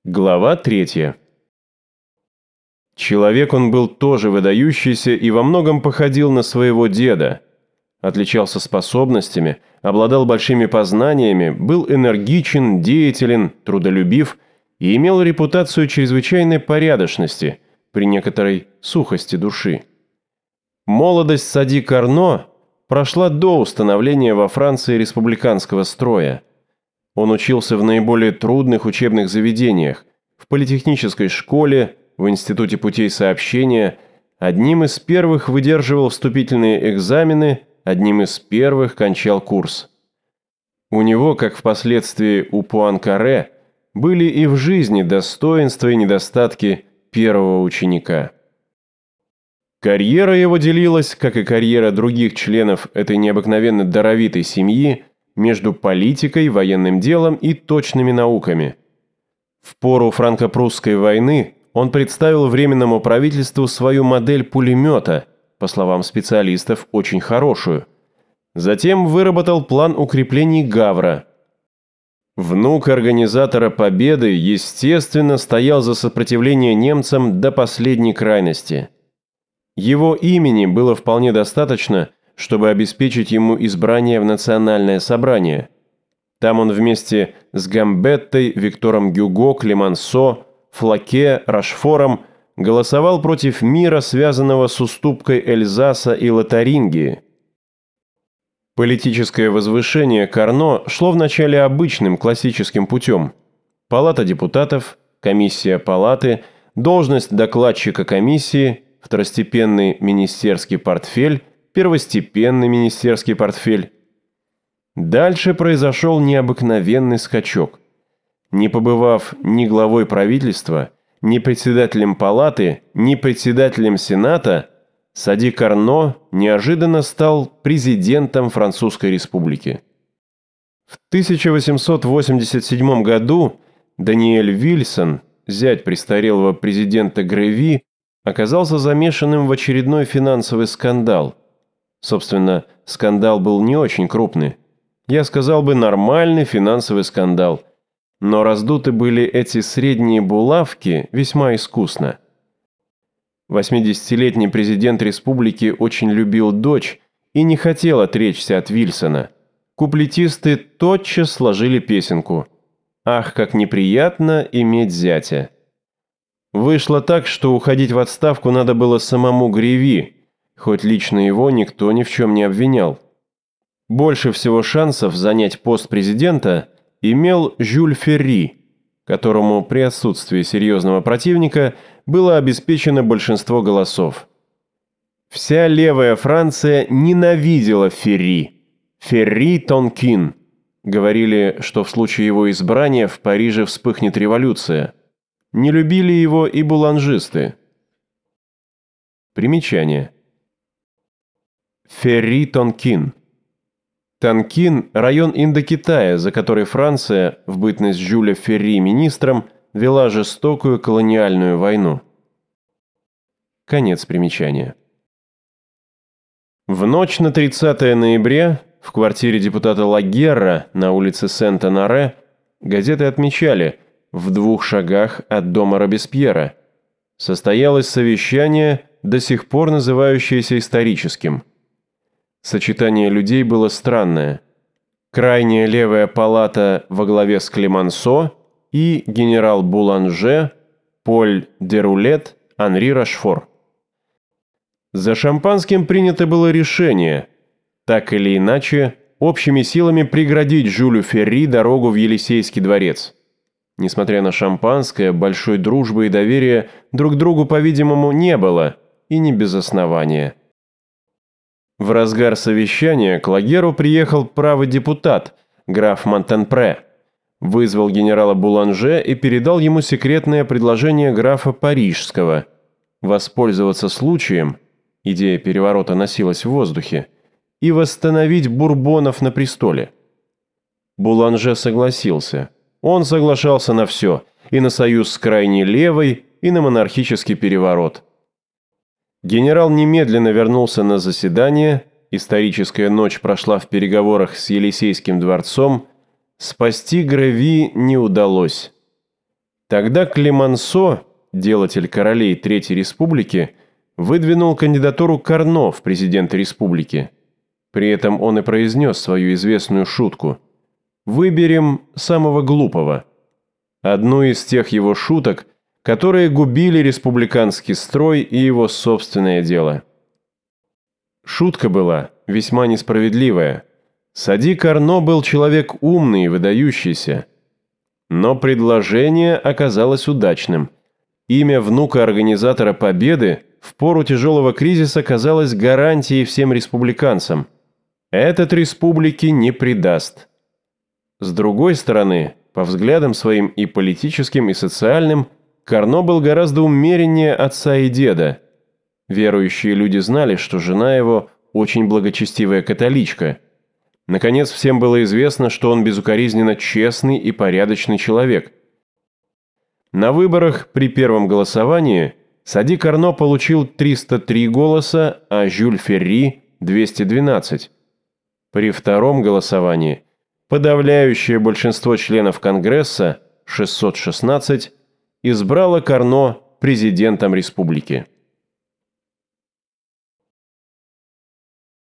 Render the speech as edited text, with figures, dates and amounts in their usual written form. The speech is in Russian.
Глава 3. Человек он был тоже выдающийся и во многом походил на своего деда. Отличался способностями, обладал большими познаниями, был энергичен, деятелен, трудолюбив и имел репутацию чрезвычайной порядочности при некоторой сухости души. Молодость Сади Карно прошла до установления во Франции республиканского строя. Он учился в наиболее трудных учебных заведениях, в политехнической школе, в Институте путей сообщения, одним из первых выдерживал вступительные экзамены, одним из первых кончал курс. У него, как впоследствии у Пуанкаре, были и в жизни достоинства и недостатки первого ученика. Карьера его делилась, как и карьера других членов этой необыкновенно даровитой семьи, между политикой, военным делом и точными науками. В пору франко-прусской войны он представил Временному правительству свою модель пулемета, по словам специалистов, очень хорошую. Затем выработал план укреплений Гавра. Внук организатора победы, естественно, стоял за сопротивление немцам до последней крайности. Его имени было вполне достаточно, чтобы обеспечить ему избрание в Национальное собрание. Там он вместе с Гамбеттой, Виктором Гюго, Клемансо, Флаке, Рашфором голосовал против мира, связанного с уступкой Эльзаса и Лотарингии. Политическое возвышение Карно шло вначале обычным классическим путем. Палата депутатов, комиссия палаты, должность докладчика комиссии, второстепенный министерский портфель, первостепенный министерский портфель. Дальше произошел необыкновенный скачок. Не побывав ни главой правительства, ни председателем палаты, ни председателем сената, Сади Карно неожиданно стал президентом Французской республики. В 1887 году Даниэль Вильсон, зять престарелого президента Греви, оказался замешанным в очередной финансовый скандал. Собственно, скандал был не очень крупный. Я сказал бы, нормальный финансовый скандал. Но раздуты были эти средние булавки весьма искусно. 80-летний президент республики очень любил дочь и не хотел отречься от Вильсона. Куплетисты тотчас сложили песенку «Ах, как неприятно иметь зятя». Вышло так, что уходить в отставку надо было самому Греви, хоть лично его никто ни в чем не обвинял. Больше всего шансов занять пост президента имел Жюль Ферри, которому при отсутствии серьезного противника было обеспечено большинство голосов. Вся левая Франция ненавидела Ферри. «Ферри Тонкин». Говорили, что в случае его избрания в Париже вспыхнет революция. Не любили его и буланжисты. Примечание. Ферри Тонкин. Тонкин – район Индокитая, за который Франция, в бытность Жюля Ферри министром, вела жестокую колониальную войну. Конец примечания. В ночь на 30 ноября в квартире депутата Лагерра на улице Сент-Оноре газеты отмечали: в 2 шагах от дома Робеспьера состоялось совещание, до сих пор называющееся историческим. Сочетание людей было странное. Крайняя левая палата во главе с Клемансо и генерал Буланже, Поль Дерулет, Анри Рашфор. За шампанским принято было решение, так или иначе, общими силами преградить Жюлю Ферри дорогу в Елисейский дворец. Несмотря на шампанское, большой дружбы и доверия друг к другу, по-видимому, не было, и не без основания. В разгар совещания к Лагеру приехал правый депутат, граф Монтенпре, вызвал генерала Буланже и передал ему секретное предложение графа Парижского воспользоваться случаем, идея переворота носилась в воздухе, и восстановить Бурбонов на престоле. Буланже согласился. Он соглашался на все, и на союз с крайней левой, и на монархический переворот. Генерал немедленно вернулся на заседание, историческая ночь прошла в переговорах с Елисейским дворцом, спасти Греви не удалось. Тогда Клемансо, делатель королей Третьей Республики, выдвинул кандидатуру Карно в президенты республики. При этом он и произнес свою известную шутку: «Выберем самого глупого». Одну из тех его шуток, которые губили республиканский строй и его собственное дело. Шутка была весьма несправедливая. Сади Карно был человек умный и выдающийся. Но предложение оказалось удачным. Имя внука организатора победы в пору тяжелого кризиса казалось гарантией всем республиканцам. Этот республики не предаст. С другой стороны, по взглядам своим и политическим, и социальным, Карно был гораздо умереннее отца и деда. Верующие люди знали, что жена его очень благочестивая католичка. Наконец, всем было известно, что он безукоризненно честный и порядочный человек. На выборах при первом голосовании Сади Карно получил 303 голоса, а Жюль Ферри – 212. При втором голосовании подавляющее большинство членов Конгресса, 616, избрало Карно президентом республики.